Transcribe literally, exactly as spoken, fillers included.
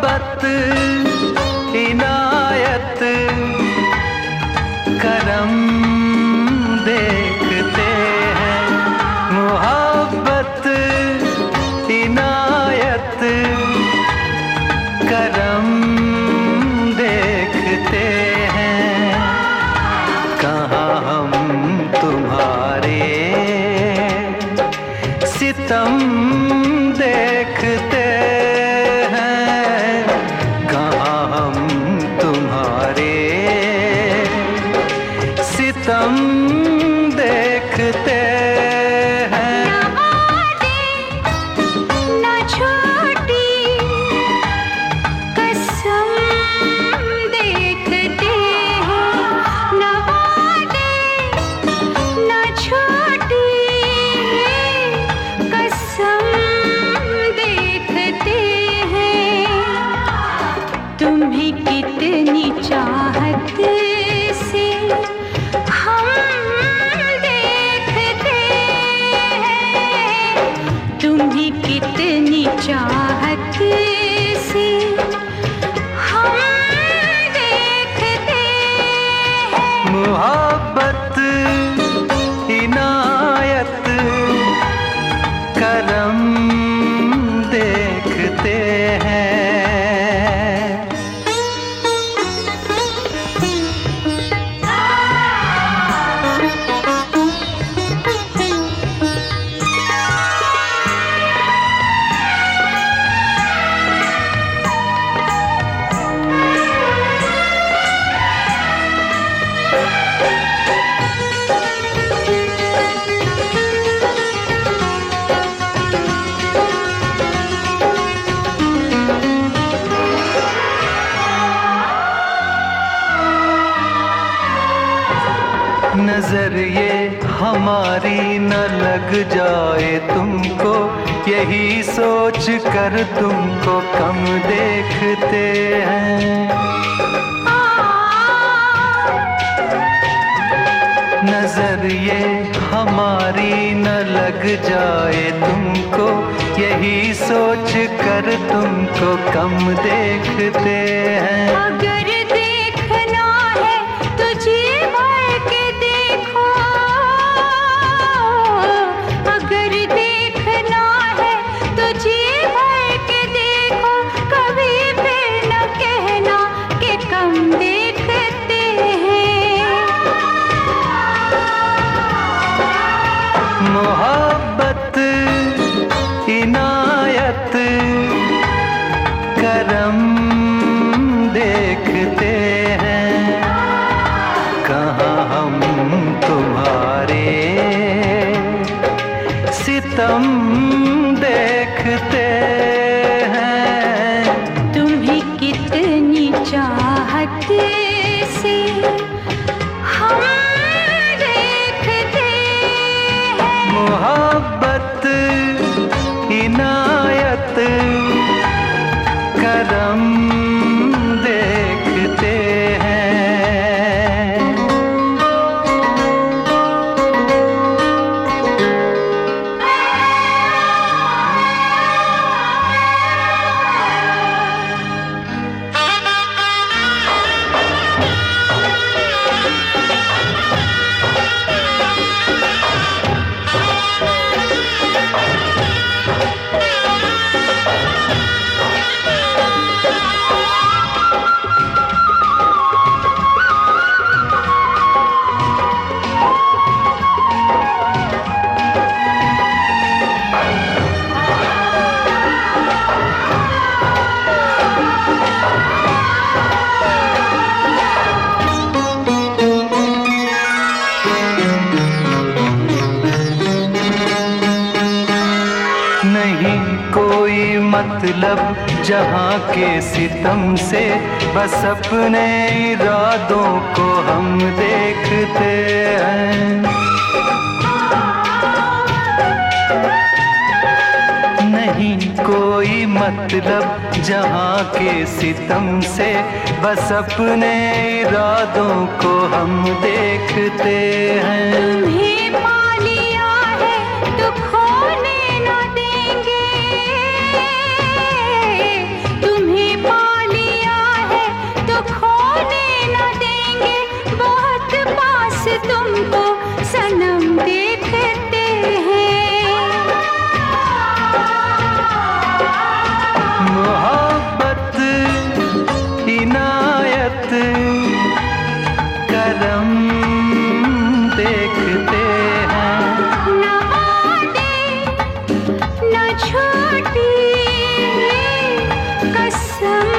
मोहब्बत इनायत करम देखते हैं, मोहब्बत इनायत करम देखते हैं। कहाँ हम तुम्हारे सितम देखते हैं, कहाँ हम तुम्हारे सितम देखते हैं। ना आदे ना छोटी कसम देखते हैं, ना आदे ना छोटी कसम देखते हैं। तुम्हें कितनी चाहत से हम देखते हैं, तुम्हें कितनी चाहत से हम देखते हैं। मोहब्बत इनायत करम देखते हैं। नजर ये हमारी न लग जाए तुमको, यही सोच कर तुमको कम देखते हैं। नजर ये हमारी न लग जाए तुमको, यही सोच कर तुमको कम देखते हैं। अगर देखना है तो जी भर के देखो, अगर देखना है तो जी भर के देखो, कभी फिर न कहना कि कम देखते हैं। मोहब्बत इनायत करम देखते हैं, कहाँ हम तुम्हारे सितम देखते हैं। तुम्हें कितनी चाहत से हम देखते हैं। मोहब्बत इनायत करम देखते हैं। नहीं कोई मतलब जहाँ के सितम से, बस अपने इरादों को हम देखते हैं। नहीं कोई मतलब जहाँ के सितम से, बस अपने इरादों को हम देखते हैं। तुम्हें पा लिया है तो खोने न देंगे, तुम्हें पा कसम